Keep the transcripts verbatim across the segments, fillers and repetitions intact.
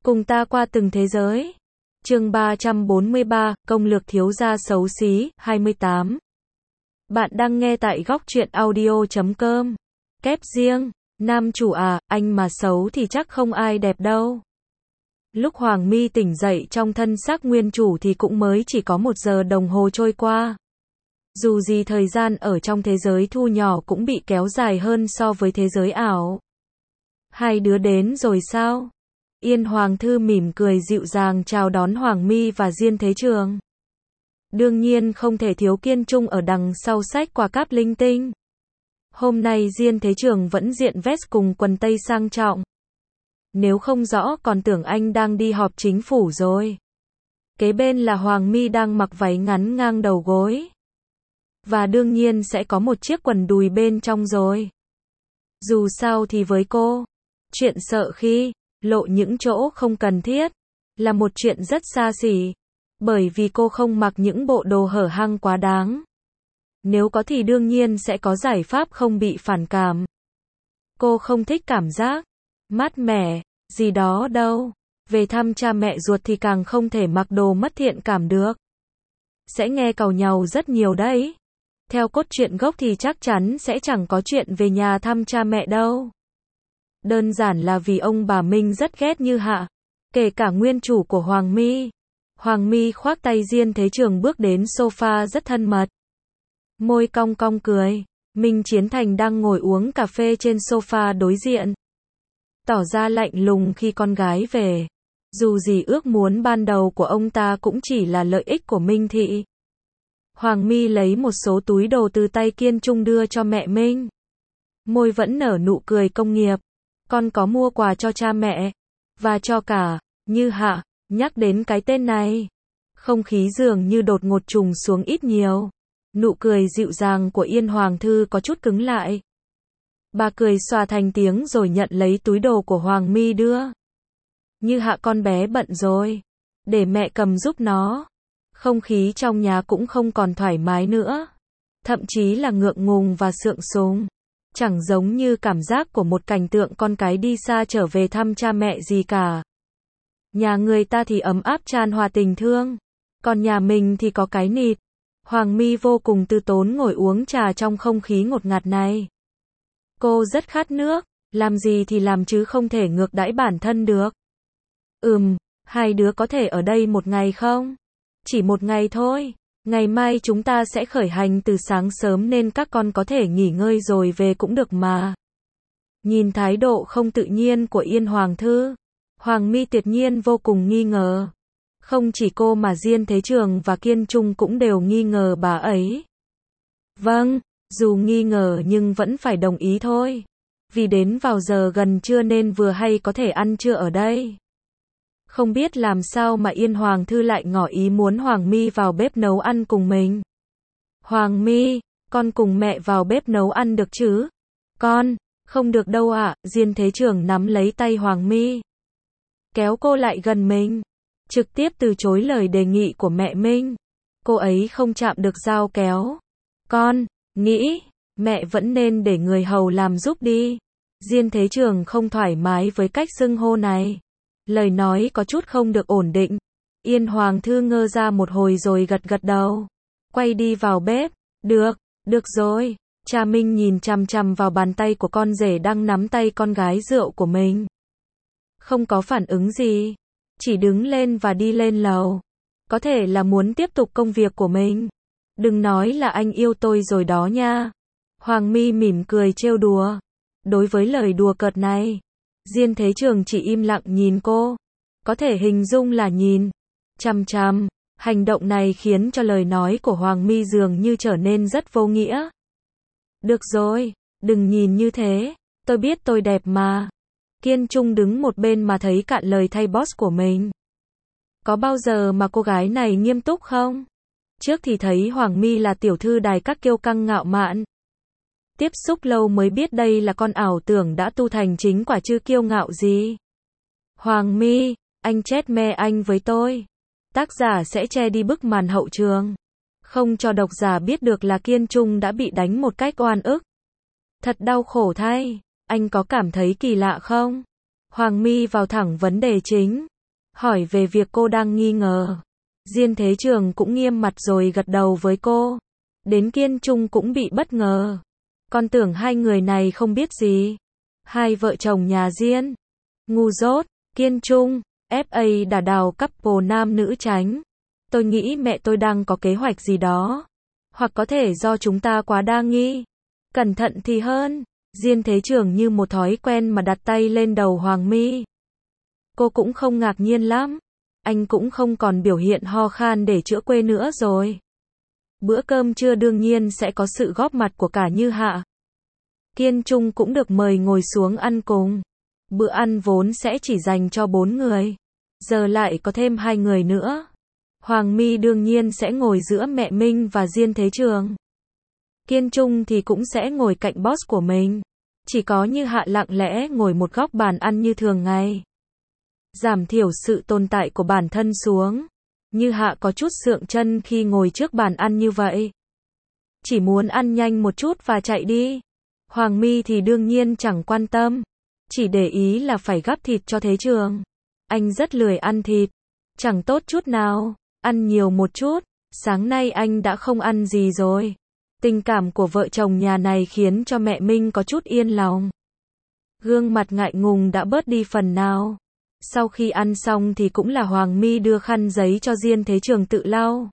Cùng ta qua từng thế giới. Chương ba trăm bốn mươi ba, công lược thiếu gia xấu xí, hai mươi tám. Bạn đang nghe tại góc truyện audio chấm com. Kép riêng, nam chủ à, anh mà xấu thì chắc không ai đẹp đâu. Lúc Hoàng My tỉnh dậy trong thân xác nguyên chủ thì cũng mới chỉ có một giờ đồng hồ trôi qua. Dù gì thời gian ở trong thế giới thu nhỏ cũng bị kéo dài hơn so với thế giới ảo. Hai đứa đến rồi sao? Yên Hoàng Thư mỉm cười dịu dàng chào đón Hoàng My và Diên Thế Trường. Đương nhiên không thể thiếu Kiên Trung ở đằng sau sách quà cáp linh tinh. Hôm nay Diên Thế Trường vẫn diện vest cùng quần tây sang trọng. Nếu không rõ còn tưởng anh đang đi họp chính phủ rồi. Kế bên là Hoàng My đang mặc váy ngắn ngang đầu gối. Và đương nhiên sẽ có một chiếc quần đùi bên trong rồi. Dù sao thì với cô, chuyện sợ khi lộ những chỗ không cần thiết là một chuyện rất xa xỉ, bởi vì cô không mặc những bộ đồ hở hang quá đáng. Nếu có thì đương nhiên sẽ có giải pháp không bị phản cảm. Cô không thích cảm giác mát mẻ gì đó đâu. Về thăm cha mẹ ruột thì càng không thể mặc đồ mất thiện cảm được. Sẽ nghe càu nhàu rất nhiều đấy. Theo cốt truyện gốc thì chắc chắn sẽ chẳng có chuyện về nhà thăm cha mẹ đâu. Đơn giản là vì ông bà Minh rất ghét Như Hạ, kể cả nguyên chủ của Hoàng My. Hoàng My khoác tay Diên Thế Trường bước đến sofa rất thân mật. Môi cong cong cười. Minh Chiến Thành đang ngồi uống cà phê trên sofa đối diện, tỏ ra lạnh lùng khi con gái về. Dù gì ước muốn ban đầu của ông ta cũng chỉ là lợi ích của Minh Thị. Hoàng My lấy một số túi đồ từ tay Kiên Trung đưa cho mẹ Minh. Môi vẫn nở nụ cười công nghiệp. Con có mua quà cho cha mẹ. Và cho cả Như Hạ. Nhắc đến cái tên này, không khí dường như đột ngột trùng xuống ít nhiều. Nụ cười dịu dàng của Yên Hoàng Thư có chút cứng lại. Bà cười xòa thành tiếng rồi nhận lấy túi đồ của Hoàng My đưa. Như Hạ con bé bận rồi, để mẹ cầm giúp nó. Không khí trong nhà cũng không còn thoải mái nữa. Thậm chí là ngượng ngùng và sượng sùng. Chẳng giống như cảm giác của một cảnh tượng con cái đi xa trở về thăm cha mẹ gì cả. Nhà người ta thì ấm áp chan hòa tình thương. Còn nhà mình thì có cái nịt. Hoàng My vô cùng từ tốn ngồi uống trà trong không khí ngột ngạt này. Cô rất khát nước. Làm gì thì làm chứ không thể ngược đãi bản thân được. Ừm, hai đứa có thể ở đây một ngày không? Chỉ một ngày thôi. Ngày mai chúng ta sẽ khởi hành từ sáng sớm nên các con có thể nghỉ ngơi rồi về cũng được mà. Nhìn thái độ không tự nhiên của Yên Hoàng Thư, Hoàng My tuyệt nhiên vô cùng nghi ngờ. Không chỉ cô mà Diên Thế Trường và Kiên Trung cũng đều nghi ngờ bà ấy. Vâng, dù nghi ngờ nhưng vẫn phải đồng ý thôi. Vì đến vào giờ gần trưa nên vừa hay có thể ăn trưa ở đây. Không biết làm sao mà Yên Hoàng Thư lại ngỏ ý muốn Hoàng My vào bếp nấu ăn cùng mình. Hoàng My, con cùng mẹ vào bếp nấu ăn được chứ? Con, không được đâu ạ. Diên Thế Trường nắm lấy tay Hoàng My, kéo cô lại gần mình, trực tiếp từ chối lời đề nghị của mẹ Minh. Cô ấy không chạm được dao kéo. Con nghĩ mẹ vẫn nên để người hầu làm giúp đi. Diên Thế Trường không thoải mái với cách xưng hô này. Lời nói có chút không được ổn định. Yên Hoàng Thư ngơ ra một hồi rồi gật gật đầu. Quay đi vào bếp. Được, được rồi. Cha Minh nhìn chằm chằm vào bàn tay của con rể đang nắm tay con gái rượu của mình. Không có phản ứng gì. Chỉ đứng lên và đi lên lầu. Có thể là muốn tiếp tục công việc của mình. Đừng nói là anh yêu tôi rồi đó nha. Hoàng My mỉm cười trêu đùa. Đối với lời đùa cợt này, Diên Thế Trường chỉ im lặng nhìn cô. Có thể hình dung là nhìn chằm chằm. Hành động này khiến cho lời nói của Hoàng My dường như trở nên rất vô nghĩa. Được rồi, đừng nhìn như thế. Tôi biết tôi đẹp mà. Kiên Trung đứng một bên mà thấy cạn lời thay boss của mình. Có bao giờ mà cô gái này nghiêm túc không? Trước thì thấy Hoàng My là tiểu thư đài các kiêu căng ngạo mạn. Tiếp xúc lâu mới biết đây là con ảo tưởng đã tu thành chính quả chứ kiêu ngạo gì. Hoàng My, anh chết me anh với tôi. Tác giả sẽ che đi bức màn hậu trường. Không cho độc giả biết được là Kiên Trung đã bị đánh một cách oan ức. Thật đau khổ thay. Anh có cảm thấy kỳ lạ không? Hoàng My vào thẳng vấn đề chính. hỏi về việc cô đang nghi ngờ. Diên Thế Trường cũng nghiêm mặt rồi gật đầu với cô. Đến Kiên Trung cũng bị bất ngờ. Con tưởng hai người này không biết gì. Hai vợ chồng nhà Diên. Ngu dốt. Kiên Trung, ép a đã đào couple nam nữ tránh. Tôi nghĩ mẹ tôi đang có kế hoạch gì đó. Hoặc có thể do chúng ta quá đa nghi. Cẩn thận thì hơn. Diên Thế Trường như một thói quen mà đặt tay lên đầu Hoàng My. Cô cũng không ngạc nhiên lắm. Anh cũng không còn biểu hiện ho khan để chữa quê nữa rồi. Bữa cơm trưa đương nhiên sẽ có sự góp mặt của cả Như Hạ. Kiên Trung cũng được mời ngồi xuống ăn cùng. Bữa ăn vốn sẽ chỉ dành cho bốn người. Giờ lại có thêm hai người nữa. Hoàng My đương nhiên sẽ ngồi giữa mẹ Minh và Diên Thế Trường. Kiên Trung thì cũng sẽ ngồi cạnh boss của mình. Chỉ có Như Hạ lặng lẽ ngồi một góc bàn ăn như thường ngày. Giảm thiểu sự tồn tại của bản thân xuống. Như Hạ có chút sượng chân khi ngồi trước bàn ăn như vậy. Chỉ muốn ăn nhanh một chút và chạy đi. Hoàng My thì đương nhiên chẳng quan tâm. Chỉ để ý là phải gắp thịt cho Thế Trường. Anh rất lười ăn thịt. Chẳng tốt chút nào. Ăn nhiều một chút. Sáng nay anh đã không ăn gì rồi. Tình cảm của vợ chồng nhà này khiến cho mẹ Minh có chút yên lòng. Gương mặt ngại ngùng đã bớt đi phần nào. Sau khi ăn xong thì cũng là Hoàng My đưa khăn giấy cho Diên Thế Trường tự lau.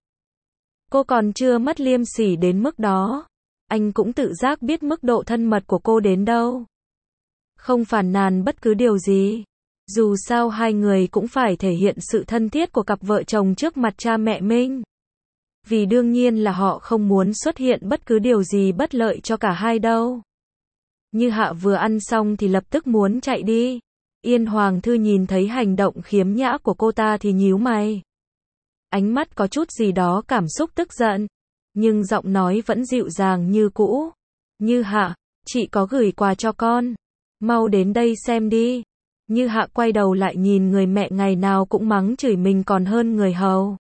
Cô còn chưa mất liêm sỉ đến mức đó. Anh cũng tự giác biết mức độ thân mật của cô đến đâu. Không phàn nàn bất cứ điều gì. Dù sao hai người cũng phải thể hiện sự thân thiết của cặp vợ chồng trước mặt cha mẹ Minh. Vì đương nhiên là họ không muốn xuất hiện bất cứ điều gì bất lợi cho cả hai đâu. Như Hạ vừa ăn xong thì lập tức muốn chạy đi. Yên Hoàng Thư nhìn thấy hành động khiếm nhã của cô ta thì nhíu mày. Ánh mắt có chút gì đó cảm xúc tức giận. Nhưng giọng nói vẫn dịu dàng như cũ. Như Hạ, chị có gửi quà cho con. Mau đến đây xem đi. Như Hạ quay đầu lại nhìn người mẹ ngày nào cũng mắng chửi mình còn hơn người hầu.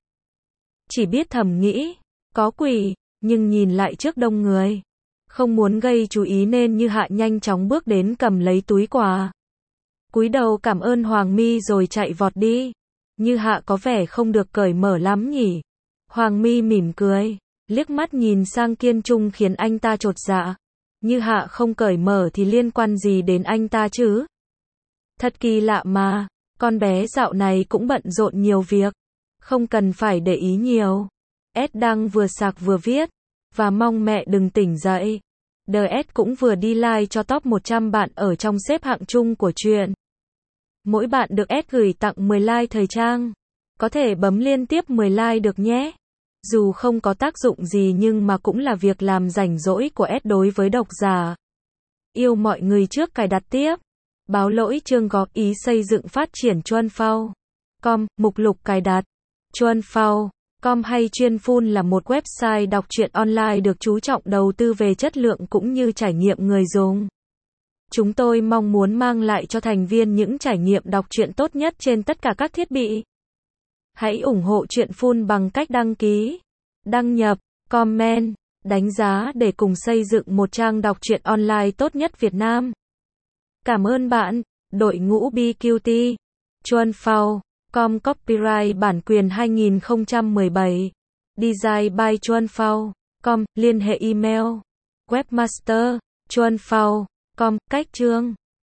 Chỉ biết thầm nghĩ, có quỷ, nhưng nhìn lại trước đông người. Không muốn gây chú ý nên Như Hạ nhanh chóng bước đến cầm lấy túi quà. Cúi đầu cảm ơn Hoàng My rồi chạy vọt đi. Như Hạ có vẻ không được cởi mở lắm nhỉ. Hoàng My mỉm cười, liếc mắt nhìn sang Kiên Trung khiến anh ta chột dạ. Như Hạ không cởi mở thì liên quan gì đến anh ta chứ? Thật kỳ lạ mà, con bé dạo này cũng bận rộn nhiều việc. Không cần phải để ý nhiều. Ed đang vừa sạc vừa viết. Và mong mẹ đừng tỉnh dậy. The Ed cũng vừa đi like cho top một trăm bạn ở trong xếp hạng chung của truyện. Mỗi bạn được Ed gửi tặng mười like thời trang. Có thể bấm liên tiếp mười like được nhé. Dù không có tác dụng gì nhưng mà cũng là việc làm rảnh rỗi của Ed đối với độc giả. Yêu mọi người trước cài đặt tiếp. Báo lỗi chương góp ý xây dựng phát triển Chuan Phao. Com, mục lục cài đặt. Chuan Phao. Com hay Chuyên Phun là một website đọc truyện online được chú trọng đầu tư về chất lượng cũng như trải nghiệm người dùng. Chúng tôi mong muốn mang lại cho thành viên những trải nghiệm đọc truyện tốt nhất trên tất cả các thiết bị. Hãy ủng hộ Truyện Phun bằng cách đăng ký, đăng nhập, comment, đánh giá để cùng xây dựng một trang đọc truyện online tốt nhất Việt Nam. Cảm ơn bạn, đội ngũ bê quy tê, Chuan Phao, com copyright bản quyền hai nghìn không trăm mười bảy, design by Chuan Phao, com, liên hệ email, webmaster, chuan phao, com, cách chương.